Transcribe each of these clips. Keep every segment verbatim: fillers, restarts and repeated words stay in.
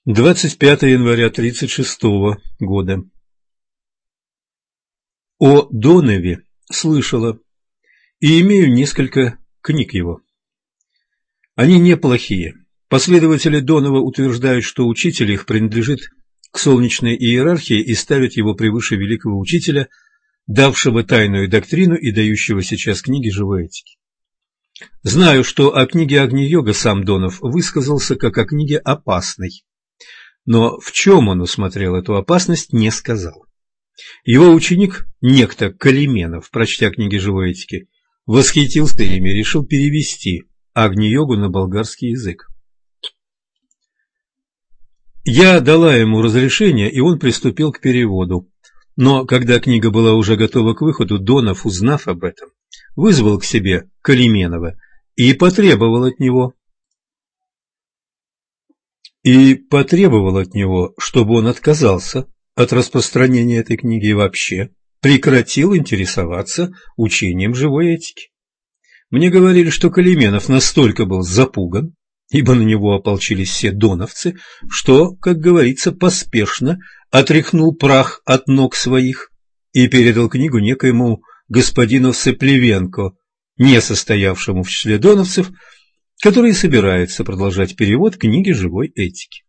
двадцать пятое января тридцать шестого года. О Донове слышала и имею несколько книг его. Они неплохие. Последователи Донова утверждают, что учитель их принадлежит к солнечной иерархии и ставят его превыше великого учителя, давшего тайную доктрину и дающего сейчас книги живой этики. Знаю, что о книге Агни-йога сам Донов высказался как о книге опасной, но в чем он усмотрел эту опасность, не сказал. Его ученик, некто Калименов, прочтя книги живой этики, восхитился ими и решил перевести Агни-йогу на болгарский язык. Я дала ему разрешение, и он приступил к переводу. Но когда книга была уже готова к выходу, Донов, узнав об этом, вызвал к себе Калименова и потребовал от него, и потребовал от него, чтобы он отказался от распространения этой книги и вообще прекратил интересоваться учением живой этики. Мне говорили, что Калименов настолько был запуган, ибо на него ополчились все доновцы, что, как говорится, поспешно отряхнул прах от ног своих и передал книгу некоему господину Сеплевенко, не состоявшему в числе доновцев, который собирается продолжать перевод книги живой этики.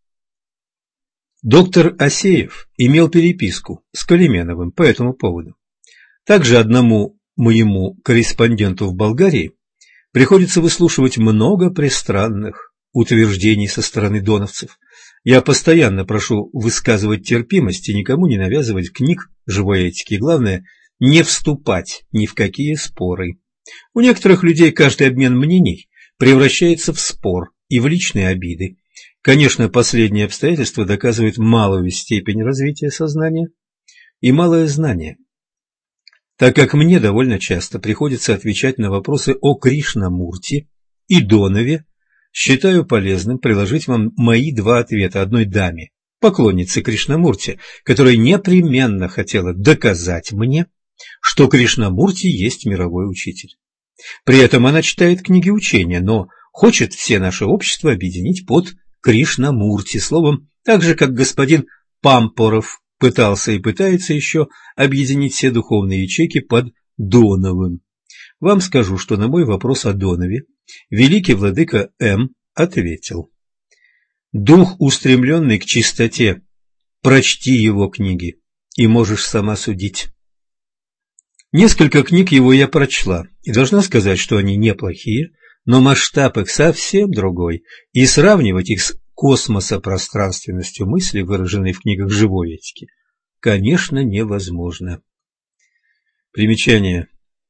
Доктор Асеев имел переписку с Калименовым по этому поводу. Также одному моему корреспонденту в Болгарии приходится выслушивать много пристранных утверждений со стороны доновцев. Я постоянно прошу высказывать терпимость и никому не навязывать книг живой этики. И главное, не вступать ни в какие споры. У некоторых людей каждый обмен мнений превращается в спор и в личные обиды. Конечно, последнее обстоятельство доказывает малую степень развития сознания и малое знание, так как мне довольно часто приходится отвечать на вопросы о Кришнамурти и Донове, считаю полезным приложить вам мои два ответа одной даме, поклоннице Кришнамурти, которая непременно хотела доказать мне, что Кришнамурти есть мировой учитель. При этом она читает книги учения, но хочет все наше общество объединить под Кришнамурти, словом, так же, как господин Пампоров пытался и пытается еще объединить все духовные ячейки под Доновым. Вам скажу, что на мой вопрос о Донове великий владыка М. ответил: «Дух, устремленный к чистоте, прочти его книги, и можешь сама судить». Несколько книг его я прочла, и должна сказать, что они неплохие, но масштаб их совсем другой, и сравнивать их с космосопространственностью мысли, выраженной в книгах живой этики, конечно, невозможно. Примечание.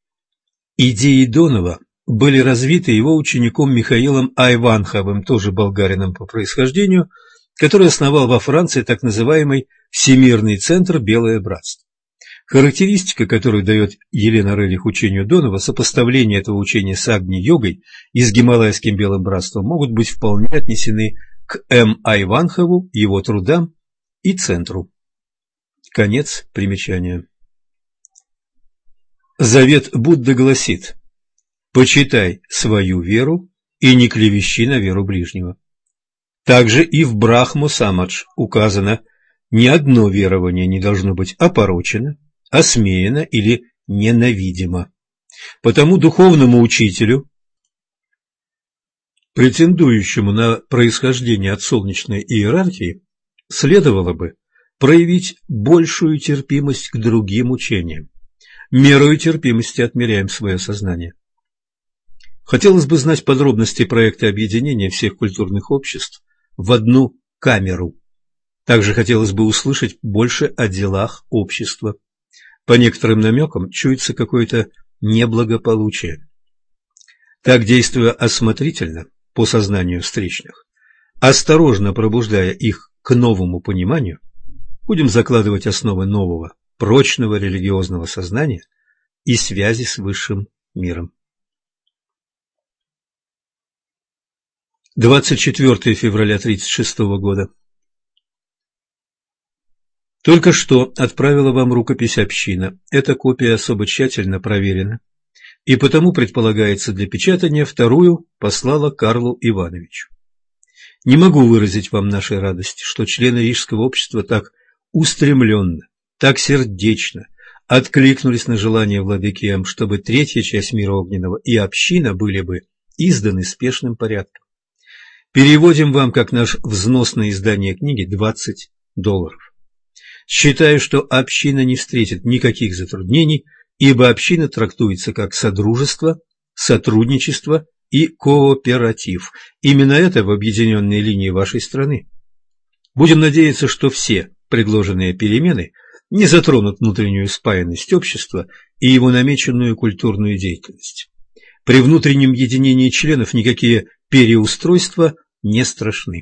Идеи Донова были развиты его учеником Михаилом Айванховым, тоже болгарином по происхождению, который основал во Франции так называемый Всемирный центр «Белое братство». Характеристика, которую дает Елена Рерих учению Донова, сопоставление этого учения с Агни-йогой и с Гималайским Белым братством, могут быть вполне отнесены к М. Айванхову, его трудам и центру. Конец примечания. Завет Будды гласит: «Почитай свою веру и не клевещи на веру ближнего». Также и в Брахмо-самадж указано: ни одно верование не должно быть опорочено, осмеяно или ненавидимо. Потому духовному учителю, претендующему на происхождение от солнечной иерархии, следовало бы проявить большую терпимость к другим учениям. Мерою терпимости отмеряем свое сознание. Хотелось бы знать подробности проекта объединения всех культурных обществ в одну камеру. Также хотелось бы услышать больше о делах общества. По некоторым намекам чуется какое-то неблагополучие. Так, действуя осмотрительно по сознанию встречных, осторожно пробуждая их к новому пониманию, будем закладывать основы нового, прочного религиозного сознания и связи с высшим миром. двадцать четвёртое февраля тридцать шестого года. Только что отправила вам рукопись община. Эта копия особо тщательно проверена, и потому предполагается для печатания, вторую послала Карлу Ивановичу. Не могу выразить вам нашей радости, что члены Рижского общества так устремленно, так сердечно откликнулись на желание владыки М, чтобы третья часть мира огненного и община были бы изданы спешным порядком. Переводим вам, как наш взнос на издание книги, двадцать долларов. Считаю, что община не встретит никаких затруднений, ибо община трактуется как содружество, сотрудничество и кооператив. Именно это в объединенной линии вашей страны. Будем надеяться, что все предложенные перемены не затронут внутреннюю спаянность общества и его намеченную культурную деятельность. При внутреннем единении членов никакие переустройства не страшны.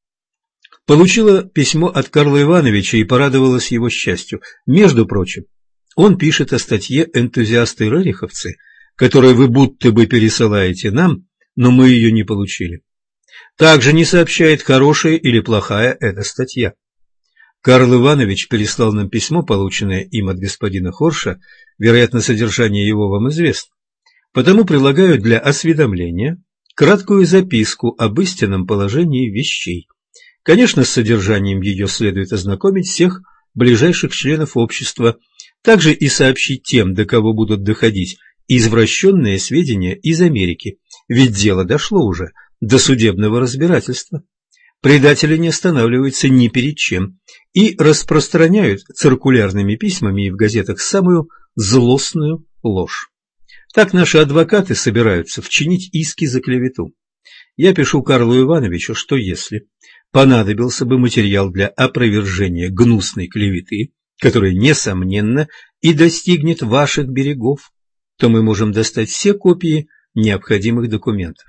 Получила письмо от Карла Ивановича и порадовалась его счастью. Между прочим, он пишет о статье «Энтузиасты-рериховцы», которую вы будто бы пересылаете нам, но мы ее не получили. Также не сообщает, хорошая или плохая эта статья. Карл Иванович переслал нам письмо, полученное им от господина Хорша, вероятно, содержание его вам известно. Потому прилагаю для осведомления краткую записку об истинном положении вещей. Конечно, с содержанием ее следует ознакомить всех ближайших членов общества, также и сообщить тем, до кого будут доходить извращенные сведения из Америки, ведь дело дошло уже до судебного разбирательства. Предатели не останавливаются ни перед чем и распространяют циркулярными письмами и в газетах самую злостную ложь. Так наши адвокаты собираются вчинить иски за клевету. Я пишу Карлу Ивановичу, что если понадобился бы материал для опровержения гнусной клеветы, которая, несомненно, и достигнет ваших берегов, то мы можем достать все копии необходимых документов.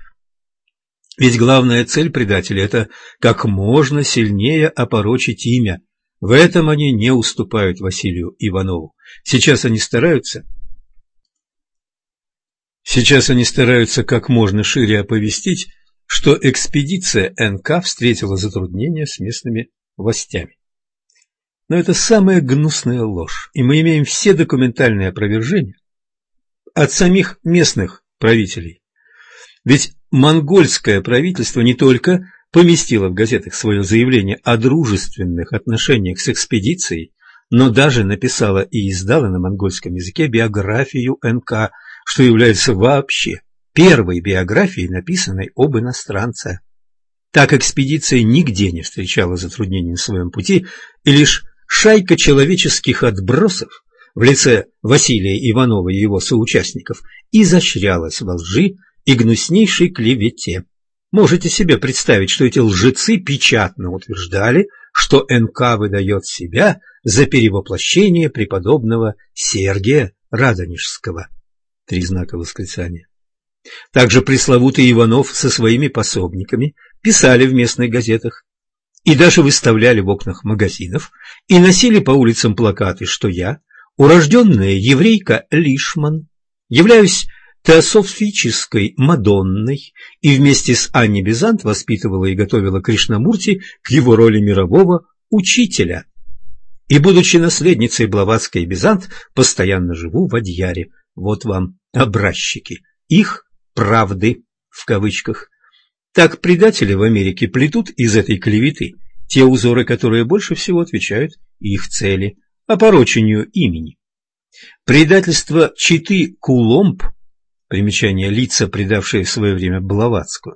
Ведь главная цель предателей – это как можно сильнее опорочить имя. В этом они не уступают Василию Иванову. Сейчас они стараются... Сейчас они стараются как можно шире оповестить, что экспедиция эн ка встретила затруднения с местными властями. Но это самая гнусная ложь, и мы имеем все документальные опровержения от самих местных правителей. Ведь монгольское правительство не только поместило в газетах свое заявление о дружественных отношениях с экспедицией, но даже написало и издало на монгольском языке биографию эн ка, что является вообще первой биографией, написанной об иностранце. Так экспедиция нигде не встречала затруднений на своем пути, и лишь шайка человеческих отбросов в лице Василия Иванова и его соучастников изощрялась во лжи и гнуснейшей клевете. Можете себе представить, что эти лжецы печатно утверждали, что эн ка выдает себя за перевоплощение преподобного Сергия Радонежского. Три знака восклицания. Также пресловутый Иванов со своими пособниками писали в местных газетах и даже выставляли в окнах магазинов и носили по улицам плакаты, что я, урожденная еврейка Лишман, являюсь теософической Мадонной и вместе с Анни Бизант воспитывала и готовила Кришнамурти к его роли мирового учителя. И, будучи наследницей Блаватской Бизант, постоянно живу в Адьяре. Вот вам образчики их «правды» в кавычках. Так предатели в Америке плетут из этой клеветы те узоры, которые больше всего отвечают их цели – опорочению имени. Предательство четы Куломб, примечание лица, предавшие в свое время Блаватскую,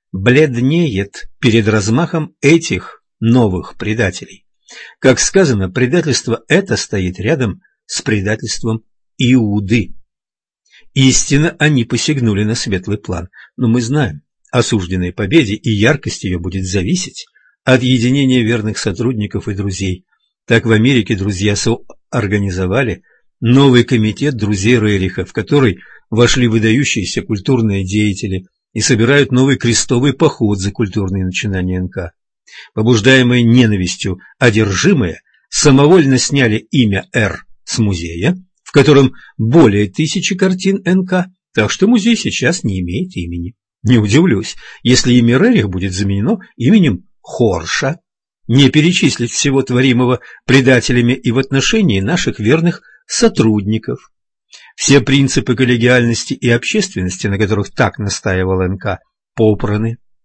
бледнеет перед размахом этих новых предателей. Как сказано, предательство это стоит рядом с предательством Иуды. Истинно, они посягнули на светлый план, но мы знаем, осужденной победе и яркость ее будет зависеть от единения верных сотрудников и друзей. Так в Америке друзья соорганизовали новый комитет друзей Рериха, в который вошли выдающиеся культурные деятели и собирают новый крестовый поход за культурные начинания эн ка. Побуждаемые ненавистью одержимые самовольно сняли имя Р с музея, в котором более тысячи картин эн ка, так что музей сейчас не имеет имени. Не удивлюсь, если имя Рерих будет заменено именем Хорша. Не перечислить всего творимого предателями и в отношении наших верных сотрудников. Все принципы коллегиальности и общественности, на которых так настаивал эн ка, попраны.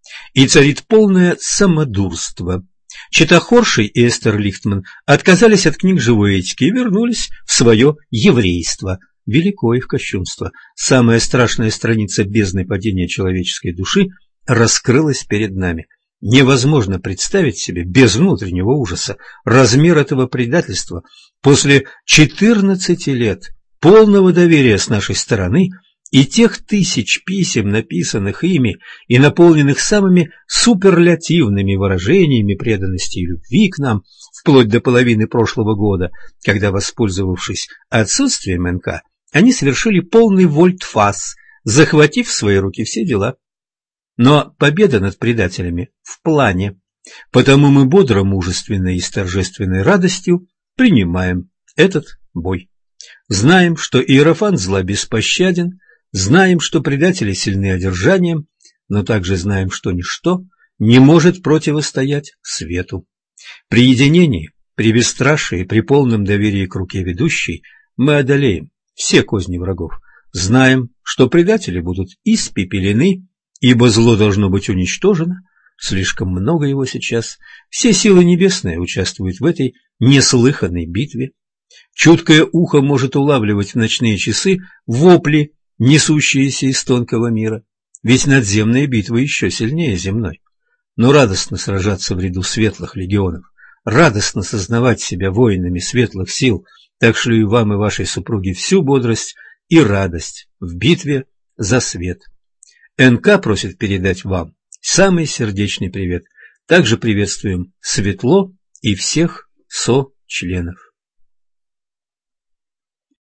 и царит полное самодурство. Чета Хоршей и Эстер Лихтман отказались от книг живой этики и вернулись в свое еврейство. Великое их кощунство. Самая страшная страница бездны падения человеческой души раскрылась перед нами. Невозможно представить себе без внутреннего ужаса размер этого предательства после четырнадцати лет полного доверия с нашей стороны и тех тысяч писем, написанных ими и наполненных самыми суперлятивными выражениями преданности и любви к нам, вплоть до половины прошлого года, когда, воспользовавшись отсутствием эн ка, они совершили полный вольтфас, захватив в свои руки все дела. Но победа над предателями в плане, потому мы бодро, мужественно и с торжественной радостью принимаем этот бой. Знаем, что иерофант зла беспощаден, знаем, что предатели сильны одержанием, но также знаем, что ничто не может противостоять свету. При единении, при бесстрашии, при полном доверии к руке ведущей мы одолеем все козни врагов. Знаем, что предатели будут испепелены, ибо зло должно быть уничтожено, слишком много его сейчас. Все силы небесные участвуют в этой неслыханной битве. Чуткое ухо может улавливать в ночные часы вопли, несущиеся из тонкого мира, ведь надземная битва еще сильнее земной. Но радостно сражаться в ряду светлых легионов, радостно сознавать себя воинами светлых сил, так шлю и вам, и вашей супруге всю бодрость и радость в битве за свет. эн ка просит передать вам самый сердечный привет. Также приветствуем Светло и всех со-членов.